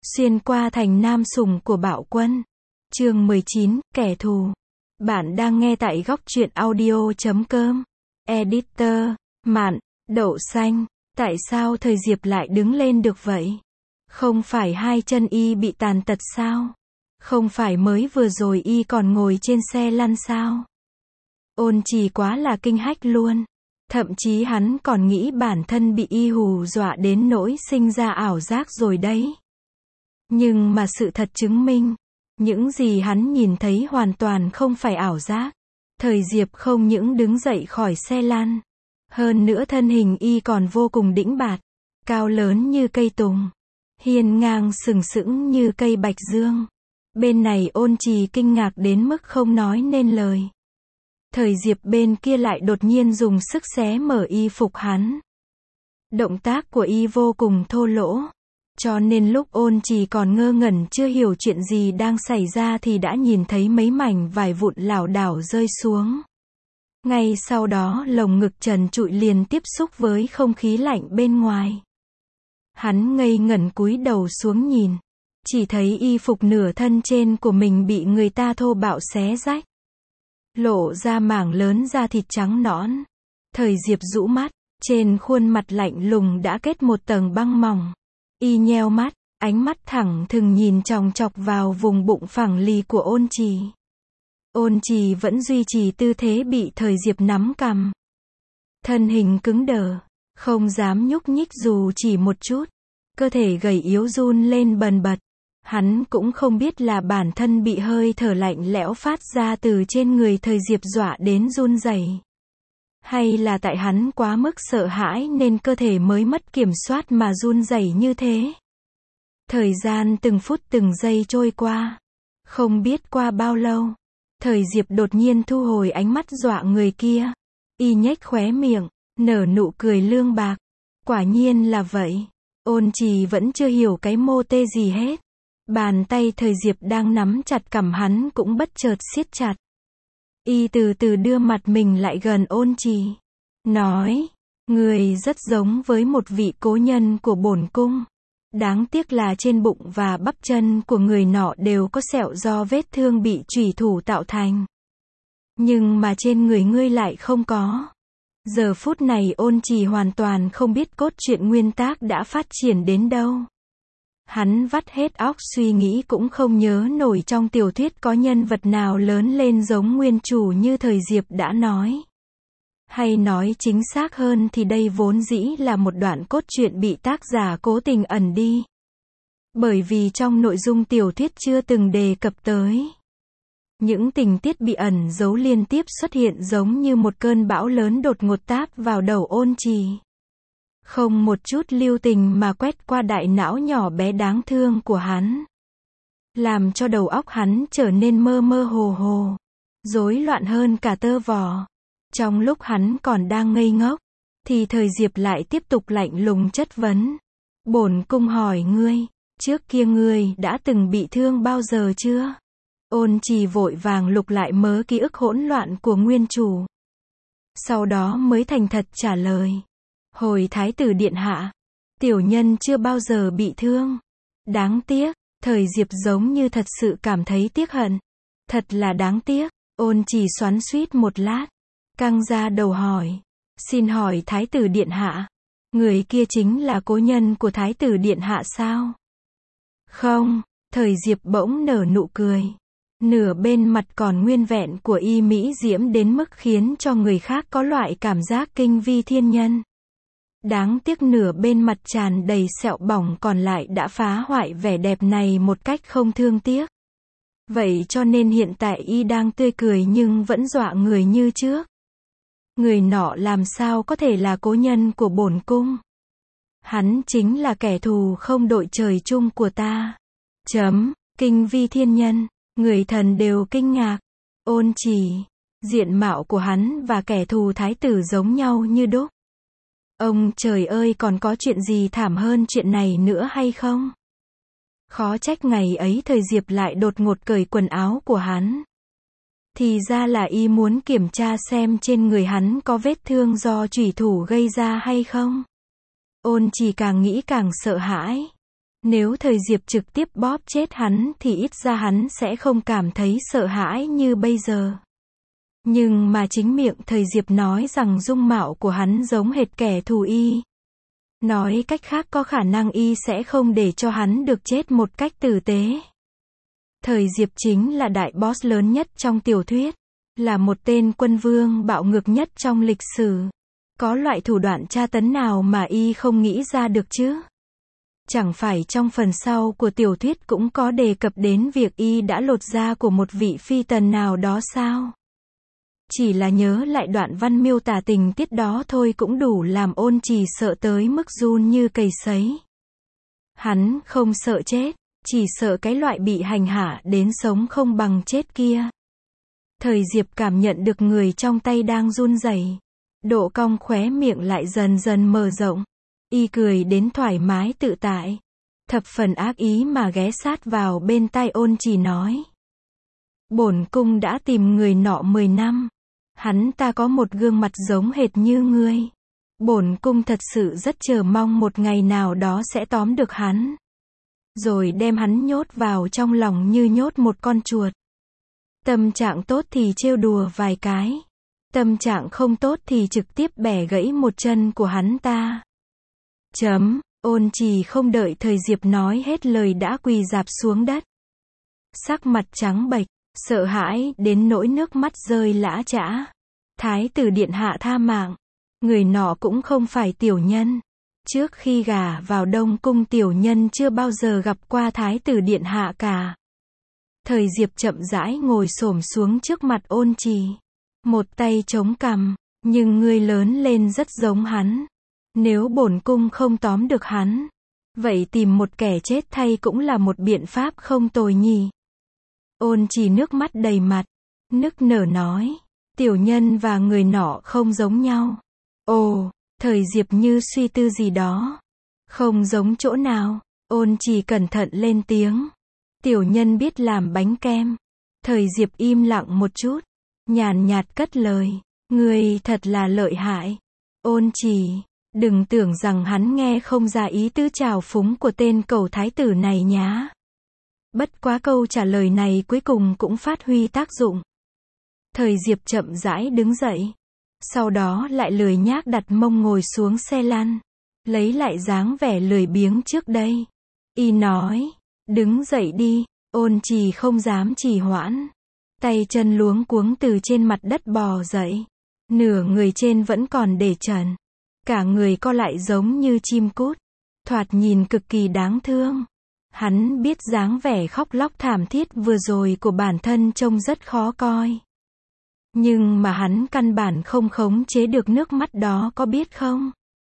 Xuyên qua thành nam sủng của Bạo Quân. Chương 19, kẻ thù. Bạn đang nghe tại góc truyện audio.com. Editor, Mạn, Đậu Xanh. Tại sao thời Diệp lại đứng lên được vậy? Không phải hai chân y bị tàn tật sao? Không phải mới vừa rồi y còn ngồi trên xe lăn sao? Ôn Trì quá là kinh hách luôn. Thậm chí hắn còn nghĩ bản thân bị y hù dọa đến nỗi sinh ra ảo giác rồi đấy. Nhưng mà sự thật chứng minh, những gì hắn nhìn thấy hoàn toàn không phải ảo giác. Thời Diệp không những đứng dậy khỏi xe lăn, hơn nữa thân hình y còn vô cùng đĩnh bạt, cao lớn như cây tùng, hiên ngang sừng sững như cây bạch dương. Bên này Ôn Trì kinh ngạc đến mức không nói nên lời. Thời Diệp bên kia lại đột nhiên dùng sức xé mở y phục hắn. Động tác của y vô cùng thô lỗ, cho nên lúc Ôn Trì còn ngơ ngẩn chưa hiểu chuyện gì đang xảy ra thì đã nhìn thấy mấy mảnh vải vụn lảo đảo rơi xuống. Ngay sau đó lồng ngực trần trụi liền tiếp xúc với không khí lạnh bên ngoài. Hắn ngây ngẩn cúi đầu xuống nhìn, chỉ thấy y phục nửa thân trên của mình bị người ta thô bạo xé rách, lộ ra mảng lớn da thịt trắng nõn. Thời Diệp rũ mắt, trên khuôn mặt lạnh lùng đã kết một tầng băng mỏng. Y nheo mắt, ánh mắt thẳng thừng nhìn chòng chọc vào vùng bụng phẳng lì của Ôn Trì. Ôn Trì vẫn duy trì tư thế bị Thời Diệp nắm cằm. Thân hình cứng đờ, không dám nhúc nhích dù chỉ một chút. Cơ thể gầy yếu run lên bần bật. Hắn cũng không biết là bản thân bị hơi thở lạnh lẽo phát ra từ trên người Thời Diệp dọa đến run rẩy, hay là tại hắn quá mức sợ hãi nên cơ thể mới mất kiểm soát mà run rẩy như thế. Thời gian từng phút từng giây trôi qua. Không biết qua bao lâu, Thời Diệp đột nhiên thu hồi ánh mắt dọa người kia. Y nhếch khóe miệng, nở nụ cười lương bạc. Quả nhiên là vậy. Ôn Trì vẫn chưa hiểu cái mô tê gì hết. Bàn tay Thời Diệp đang nắm chặt cằm hắn cũng bất chợt siết chặt. Y từ từ đưa mặt mình lại gần Ôn Trì, nói, người rất giống với một vị cố nhân của bổn cung. Đáng tiếc là trên bụng và bắp chân của người nọ đều có sẹo do vết thương bị chủy thủ tạo thành. Nhưng mà trên người ngươi lại không có. Giờ phút này Ôn Trì hoàn toàn không biết cốt truyện nguyên tác đã phát triển đến đâu. Hắn vắt hết óc suy nghĩ cũng không nhớ nổi trong tiểu thuyết có nhân vật nào lớn lên giống nguyên chủ như Thời Diệp đã nói. Hay nói chính xác hơn thì đây vốn dĩ là một đoạn cốt truyện bị tác giả cố tình ẩn đi. Bởi vì trong nội dung tiểu thuyết chưa từng đề cập tới. Những tình tiết bị ẩn giấu liên tiếp xuất hiện giống như một cơn bão lớn đột ngột táp vào đầu Ôn Trì. Không một chút lưu tình mà quét qua đại não nhỏ bé đáng thương của hắn. Làm cho đầu óc hắn trở nên mơ mơ hồ hồ, rối loạn hơn cả tơ vò. Trong lúc hắn còn đang ngây ngốc, thì Thời Diệp lại tiếp tục lạnh lùng chất vấn. Bổn cung hỏi ngươi, trước kia ngươi đã từng bị thương bao giờ chưa? Ôn Trì vội vàng lục lại mớ ký ức hỗn loạn của nguyên chủ. Sau đó mới thành thật trả lời. Hồi Thái tử điện hạ, tiểu nhân chưa bao giờ bị thương. Đáng tiếc. Thời Diệp giống như thật sự cảm thấy tiếc hận. Thật là đáng tiếc. Ôn Trì xoắn xuýt một lát, căng ra đầu hỏi. Xin hỏi Thái tử điện hạ, người kia chính là cố nhân của Thái tử điện hạ sao? Không. Thời Diệp bỗng nở nụ cười. Nửa bên mặt còn nguyên vẹn của y mỹ diễm đến mức khiến cho người khác có loại cảm giác kinh vi thiên nhân. Đáng tiếc nửa bên mặt tràn đầy sẹo bỏng còn lại đã phá hoại vẻ đẹp này một cách không thương tiếc. Vậy cho nên hiện tại y đang tươi cười nhưng vẫn dọa người như trước. Người nọ làm sao có thể là cố nhân của bổn cung? Hắn chính là kẻ thù không đội trời chung của ta. Kinh vi thiên nhân, người thần đều kinh ngạc. Ôn Trì, diện mạo của hắn và kẻ thù thái tử giống nhau như đúc. Ông trời ơi, còn có chuyện gì thảm hơn chuyện này nữa hay không? Khó trách ngày ấy Thời Diệp lại đột ngột cởi quần áo của hắn. Thì ra là y muốn kiểm tra xem trên người hắn có vết thương do chủy thủ gây ra hay không. Ôn Trì càng nghĩ càng sợ hãi. Nếu thời Diệp trực tiếp bóp chết hắn thì ít ra hắn sẽ không cảm thấy sợ hãi như bây giờ. Nhưng mà chính miệng thời Diệp nói rằng dung mạo của hắn giống hệt kẻ thù y. Nói cách khác có khả năng y sẽ không để cho hắn được chết một cách tử tế. Thời Diệp chính là đại boss lớn nhất trong tiểu thuyết. Là một tên quân vương bạo ngược nhất trong lịch sử. Có loại thủ đoạn tra tấn nào mà y không nghĩ ra được chứ? Chẳng phải trong phần sau của tiểu thuyết cũng có đề cập đến việc y đã lột da của một vị phi tần nào đó sao? Chỉ là nhớ lại đoạn văn miêu tả tình tiết đó thôi cũng đủ làm Ôn Trì sợ tới mức run như cầy sấy. Hắn không sợ chết, chỉ sợ cái loại bị hành hạ đến sống không bằng chết kia. Thời Diệp cảm nhận được người trong tay đang run rẩy. Độ cong khóe miệng lại dần dần mở rộng. Y cười đến thoải mái tự tại. Thập phần ác ý mà ghé sát vào bên tai Ôn Trì nói. Bổn cung đã tìm người nọ 10 năm. Hắn ta có một gương mặt giống hệt như ngươi. Bổn cung thật sự rất chờ mong một ngày nào đó sẽ tóm được hắn. Rồi đem hắn nhốt vào trong lòng như nhốt một con chuột. Tâm trạng tốt thì trêu đùa vài cái. Tâm trạng không tốt thì trực tiếp bẻ gãy một chân của hắn ta. Ôn Trì không đợi thời Diệp nói hết lời đã quỳ rạp xuống đất. Sắc mặt trắng bệch, sợ hãi đến nỗi nước mắt rơi lã chã. Thái tử điện hạ tha mạng. Người nọ cũng không phải tiểu nhân. Trước khi gả vào Đông cung tiểu nhân chưa bao giờ gặp qua thái tử điện hạ cả. Thời Diệp chậm rãi ngồi xổm xuống trước mặt Ôn Trì. Một tay chống cằm, nhưng ngươi lớn lên rất giống hắn. Nếu bổn cung không tóm được hắn, vậy tìm một kẻ chết thay cũng là một biện pháp không tồi nhỉ. Ôn Trì nước mắt đầy mặt, nức nở nói, tiểu nhân và người nọ không giống nhau. Ồ, thời Diệp như suy tư gì đó. Không giống chỗ nào? Ôn Trì cẩn thận lên tiếng. Tiểu nhân biết làm bánh kem. Thời Diệp im lặng một chút, nhàn nhạt cất lời, ngươi thật là lợi hại. Ôn Trì, đừng tưởng rằng hắn nghe không ra ý tứ trào phúng của tên cẩu thái tử này nhá. Bất quá câu trả lời này cuối cùng cũng phát huy tác dụng. Thời Diệp chậm rãi đứng dậy. Sau đó lại lười nhác đặt mông ngồi xuống xe lăn. Lấy lại dáng vẻ lười biếng trước đây. Y nói, đứng dậy đi. Ôn Trì không dám trì hoãn. Tay chân luống cuống từ trên mặt đất bò dậy. Nửa người trên vẫn còn để trần. Cả người co lại giống như chim cút. Thoạt nhìn cực kỳ đáng thương. Hắn biết dáng vẻ khóc lóc thảm thiết vừa rồi của bản thân trông rất khó coi. Nhưng mà hắn căn bản không khống chế được nước mắt đó có biết không?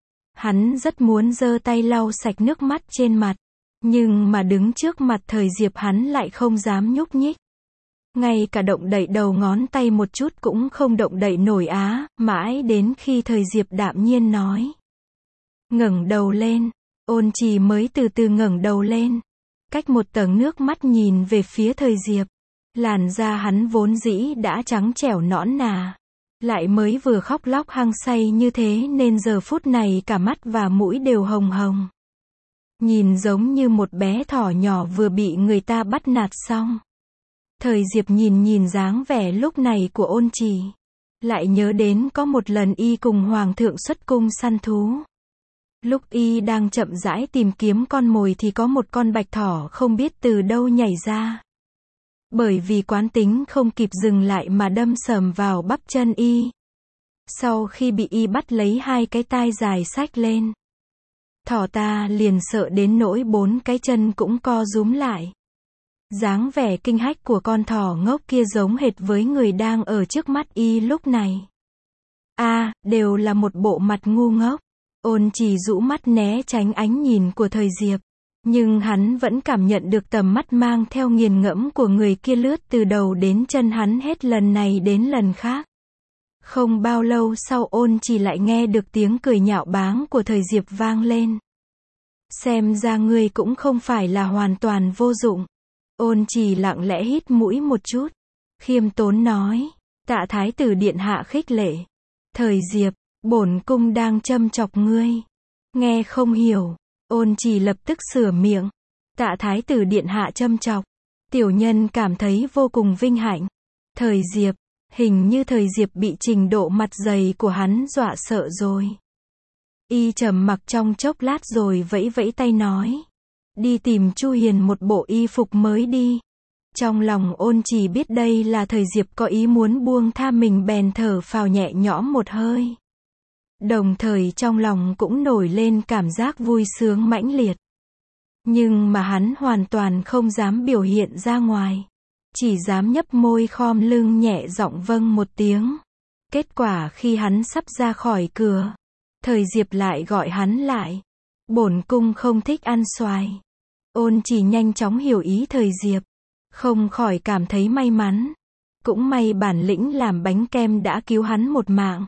Hắn rất muốn giơ tay lau sạch nước mắt trên mặt. Nhưng mà đứng trước mặt thời Diệp hắn lại không dám nhúc nhích. Ngay cả động đậy đầu ngón tay một chút cũng không động đậy nổi á, mãi đến khi thời Diệp đạm nhiên nói. Ngẩng đầu lên, Ôn Trì mới từ từ ngẩng đầu lên. Cách một tầng nước mắt nhìn về phía thời Diệp. Làn da hắn vốn dĩ đã trắng trẻo nõn nà. Lại mới vừa khóc lóc hăng say như thế nên giờ phút này cả mắt và mũi đều hồng hồng. Nhìn giống như một bé thỏ nhỏ vừa bị người ta bắt nạt xong. Thời Diệp nhìn dáng vẻ lúc này của Ôn Trì. Lại nhớ đến có một lần y cùng Hoàng thượng xuất cung săn thú. Lúc y đang chậm rãi tìm kiếm con mồi thì có một con bạch thỏ không biết từ đâu nhảy ra. Bởi vì quán tính không kịp dừng lại mà đâm sầm vào bắp chân y. Sau khi bị y bắt lấy hai cái tai dài xách lên. Thỏ ta liền sợ đến nỗi bốn cái chân cũng co rúm lại. Dáng vẻ kinh hách của con thỏ ngốc kia giống hệt với người đang ở trước mắt y lúc này. Đều là một bộ mặt ngu ngốc. Ôn Trì rũ mắt né tránh ánh nhìn của thời Diệp. Nhưng hắn vẫn cảm nhận được tầm mắt mang theo nghiền ngẫm của người kia lướt từ đầu đến chân hắn hết lần này đến lần khác. Không bao lâu sau Ôn Trì lại nghe được tiếng cười nhạo báng của thời Diệp vang lên. Xem ra ngươi cũng không phải là hoàn toàn vô dụng. Ôn Trì lặng lẽ hít mũi một chút. Khiêm tốn nói, tạ thái tử điện hạ khích lệ. Thời Diệp, bổn cung đang châm chọc ngươi. Nghe không hiểu. Ôn Trì lập tức sửa miệng. Tạ thái tử điện hạ châm chọc. Tiểu nhân cảm thấy vô cùng vinh hạnh. Thời Diệp, hình như thời Diệp bị trình độ mặt dày của hắn dọa sợ rồi. Y trầm mặc trong chốc lát rồi vẫy vẫy tay nói. Đi tìm Chu Hiền một bộ y phục mới đi. Trong lòng Ôn Trì biết đây là thời Diệp có ý muốn buông tha mình bèn thở phào nhẹ nhõm một hơi. Đồng thời trong lòng cũng nổi lên cảm giác vui sướng mãnh liệt. Nhưng mà hắn hoàn toàn không dám biểu hiện ra ngoài. Chỉ dám nhấp môi khom lưng nhẹ giọng vâng một tiếng. Kết quả khi hắn sắp ra khỏi cửa, thời Diệp lại gọi hắn lại. Bổn cung không thích ăn xoài. Ôn Trì nhanh chóng hiểu ý thời Diệp. Không khỏi cảm thấy may mắn. Cũng may bản lĩnh làm bánh kem đã cứu hắn một mạng.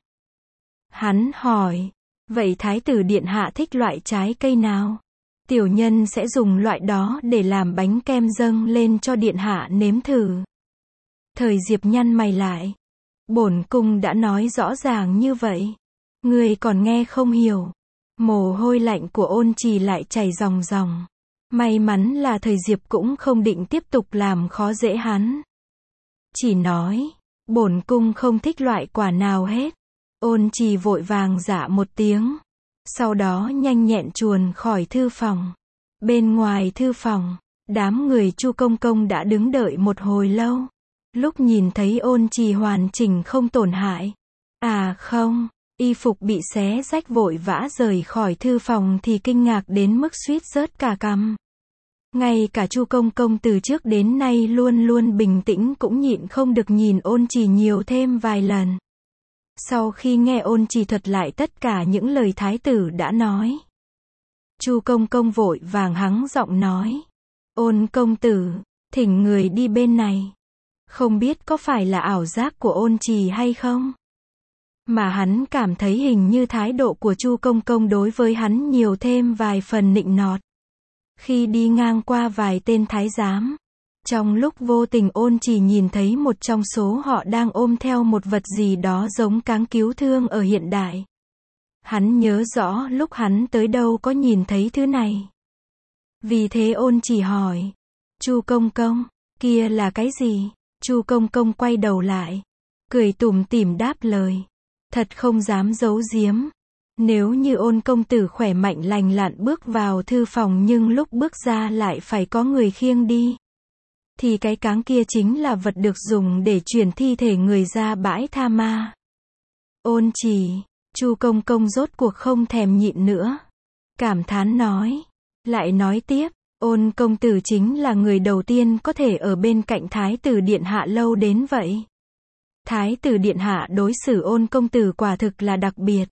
Hắn hỏi, vậy thái tử điện hạ thích loại trái cây nào? Tiểu nhân sẽ dùng loại đó để làm bánh kem dâng lên cho điện hạ nếm thử. Thời Diệp nhăn mày lại. Bổn cung đã nói rõ ràng như vậy. Ngươi còn nghe không hiểu. Mồ hôi lạnh của Ôn Trì lại chảy ròng ròng. May mắn là thời Diệp cũng không định tiếp tục làm khó dễ hắn. Chỉ nói, bổn cung không thích loại quả nào hết. Ôn Trì vội vàng dạ một tiếng. Sau đó nhanh nhẹn chuồn khỏi thư phòng. Bên ngoài thư phòng, đám người Chu Công Công đã đứng đợi một hồi lâu. Lúc nhìn thấy Ôn Trì hoàn chỉnh không tổn hại. À không, y phục bị xé rách vội vã rời khỏi thư phòng thì kinh ngạc đến mức suýt rớt cả cằm. Ngay cả Chu Công Công từ trước đến nay luôn luôn bình tĩnh cũng nhịn không được nhìn Ôn Trì nhiều thêm vài lần. Sau khi nghe Ôn Trì thuật lại tất cả những lời thái tử đã nói, Chu Công Công vội vàng hắng giọng nói. Ôn công tử, thỉnh người đi bên này. Không biết có phải là ảo giác của Ôn Trì hay không? Mà hắn cảm thấy hình như thái độ của Chu Công Công đối với hắn nhiều thêm vài phần nịnh nọt. Khi đi ngang qua vài tên thái giám, trong lúc vô tình Ôn Trì nhìn thấy một trong số họ đang ôm theo một vật gì đó giống cáng cứu thương ở hiện đại. Hắn nhớ rõ lúc hắn tới đâu có nhìn thấy thứ này. Vì thế Ôn Trì hỏi, Chu Công Công, kia là cái gì? Chu Công Công quay đầu lại, cười tủm tỉm đáp lời, thật không dám giấu giếm. Nếu như Ôn công tử khỏe mạnh lành lặn bước vào thư phòng nhưng lúc bước ra lại phải có người khiêng đi, thì cái cáng kia chính là vật được dùng để chuyển thi thể người ra bãi tha ma. Ôn Trì, Chu Công Công rốt cuộc không thèm nhịn nữa. Cảm thán nói. Lại nói tiếp, Ôn công tử chính là người đầu tiên có thể ở bên cạnh Thái tử Điện Hạ lâu đến vậy. Thái tử Điện Hạ đối xử Ôn công tử quả thực là đặc biệt.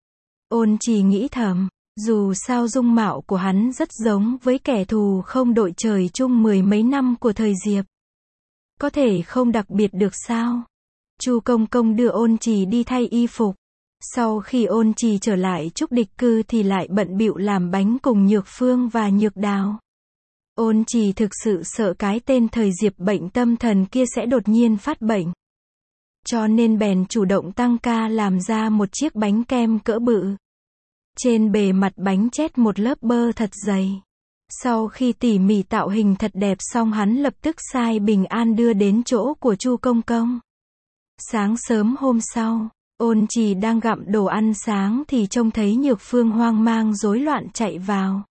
Ôn Trì nghĩ thầm, dù sao dung mạo của hắn rất giống với kẻ thù không đội trời chung mười mấy năm của thời Diệp. Có thể không đặc biệt được sao? Chu Công Công đưa Ôn Trì đi thay y phục. Sau khi Ôn Trì trở lại Trúc Địch Cư thì lại bận bịu làm bánh cùng Nhược Phương và Nhược Đào. Ôn Trì thực sự sợ cái tên thời Diệp bệnh tâm thần kia sẽ đột nhiên phát bệnh. Cho nên bèn chủ động tăng ca làm ra một chiếc bánh kem cỡ bự. Trên bề mặt bánh chét một lớp bơ thật dày. Sau khi tỉ mỉ tạo hình thật đẹp xong hắn lập tức sai bình an đưa đến chỗ của Chu Công Công. Sáng sớm hôm sau, Ôn Trì đang gặm đồ ăn sáng thì trông thấy Nhược Phương hoang mang rối loạn chạy vào.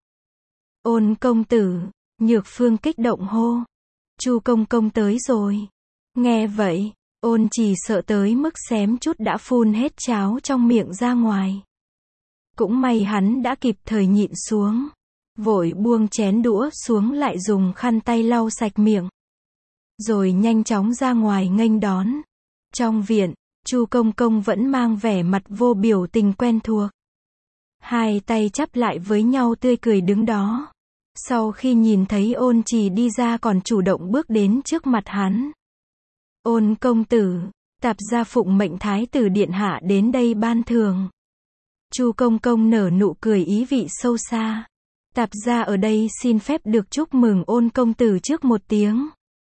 Ôn công tử, Nhược Phương kích động hô. Chu Công Công tới rồi. Nghe vậy, Ôn Trì sợ tới mức xém chút đã phun hết cháo trong miệng ra ngoài. Cũng may hắn đã kịp thời nhịn xuống. Vội buông chén đũa xuống lại dùng khăn tay lau sạch miệng. Rồi nhanh chóng ra ngoài nghênh đón. Trong viện, Chu Công Công vẫn mang vẻ mặt vô biểu tình quen thuộc. Hai tay chắp lại với nhau tươi cười đứng đó. Sau khi nhìn thấy Ôn Trì đi ra còn chủ động bước đến trước mặt hắn. Ôn công tử, tạp gia phụng mệnh Thái tử Điện Hạ đến đây ban thưởng. Chu Công Công nở nụ cười ý vị sâu xa. Tạp gia ở đây xin phép được chúc mừng Ôn công tử trước một tiếng.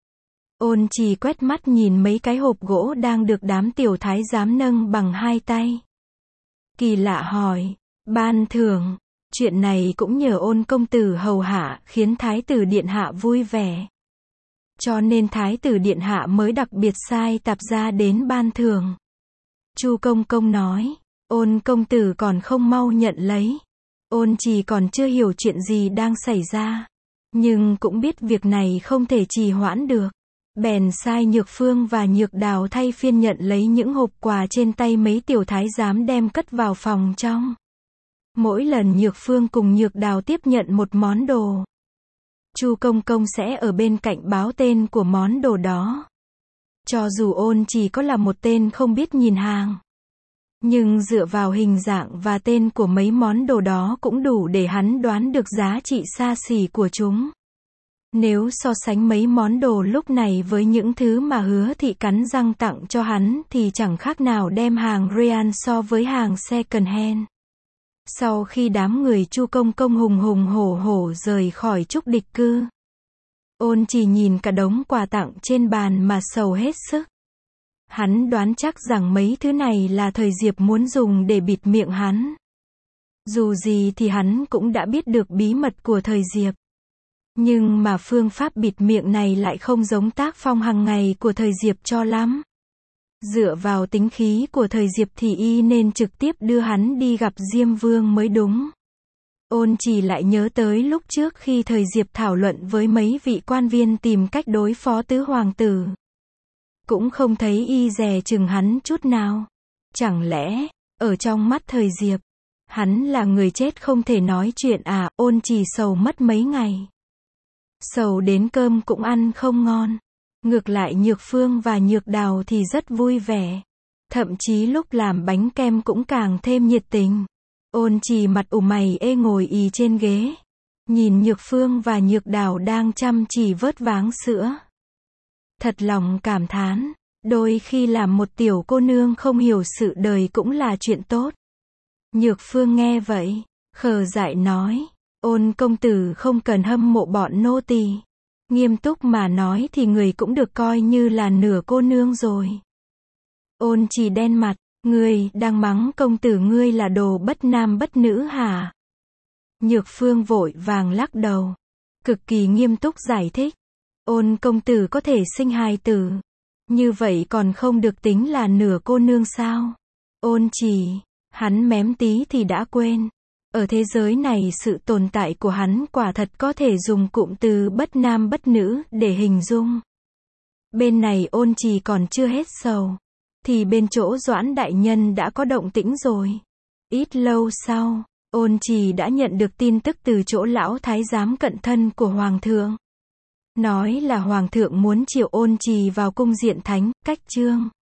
Ôn Trì quét mắt nhìn mấy cái hộp gỗ đang được đám tiểu thái giám nâng bằng hai tay. Kỳ lạ hỏi, ban thưởng, Chuyện này cũng nhờ Ôn công tử hầu hạ, khiến Thái tử điện hạ vui vẻ. Cho nên Thái tử điện hạ mới đặc biệt sai tạp gia đến ban thưởng. Chu công công nói, Ôn công tử còn không mau nhận lấy. Ôn Trì còn chưa hiểu chuyện gì đang xảy ra, nhưng cũng biết việc này không thể trì hoãn được. Bèn sai Nhược Phương và Nhược Đào thay phiên nhận lấy những hộp quà trên tay mấy tiểu thái giám đem cất vào phòng trong. Mỗi lần Nhược Phương cùng Nhược Đào tiếp nhận một món đồ, Chu công công sẽ ở bên cạnh báo tên của món đồ đó. Cho dù Ôn Trì có là một tên không biết nhìn hàng, nhưng dựa vào hình dạng và tên của mấy món đồ đó cũng đủ để hắn đoán được giá trị xa xỉ của chúng. Nếu so sánh mấy món đồ lúc này với những thứ mà Hứa Thị cắn răng tặng cho hắn thì chẳng khác nào đem hàng Real so với hàng second hand. Sau khi đám người Chu công công hùng hùng hổ hổ rời khỏi Trúc Địch Cư, Ôn Trì nhìn cả đống quà tặng trên bàn mà sầu hết sức. Hắn đoán chắc rằng mấy thứ này là Thời Diệp muốn dùng để bịt miệng hắn. Dù gì thì hắn cũng đã biết được bí mật của Thời Diệp. Nhưng mà phương pháp bịt miệng này lại không giống tác phong hàng ngày của Thời Diệp cho lắm. Dựa vào tính khí của Thời Diệp thì y nên trực tiếp đưa hắn đi gặp Diêm Vương mới đúng. Ôn Trì lại nhớ tới lúc trước khi Thời Diệp thảo luận với mấy vị quan viên tìm cách đối phó tứ hoàng tử. Cũng không thấy y dè chừng hắn chút nào. Chẳng lẽ, ở trong mắt Thời Diệp, hắn là người chết không thể nói chuyện à? Ôn Trì sầu mất mấy ngày. Sầu đến cơm cũng ăn không ngon. Ngược lại Nhược Phương và Nhược Đào thì rất vui vẻ. Thậm chí lúc làm bánh kem cũng càng thêm nhiệt tình. Ôn Trì mặt ủ mày ê ngồi ì trên ghế, nhìn Nhược Phương và Nhược Đào đang chăm chỉ vớt váng sữa. Thật lòng cảm thán, đôi khi làm một tiểu cô nương không hiểu sự đời cũng là chuyện tốt. Nhược Phương nghe vậy, khờ dại nói, Ôn công tử không cần hâm mộ bọn nô tỳ. Nghiêm túc mà nói thì người cũng được coi như là nửa cô nương rồi. Ôn Trì đen mặt, ngươi đang mắng công tử ngươi là đồ bất nam bất nữ hả? Nhược Phương vội vàng lắc đầu, cực kỳ nghiêm túc giải thích. Ôn công tử có thể sinh hài tử, như vậy còn không được tính là nửa cô nương sao? Ôn Trì, hắn mém tí thì đã quên. Ở thế giới này sự tồn tại của hắn quả thật có thể dùng cụm từ bất nam bất nữ để hình dung. Bên này Ôn Trì còn chưa hết sầu, thì bên chỗ Doãn đại nhân đã có động tĩnh rồi. Ít lâu sau, Ôn Trì đã nhận được tin tức từ chỗ lão thái giám cận thân của Hoàng thượng. Nói là Hoàng thượng muốn triệu Ôn Trì vào cung diện thánh, cách chương.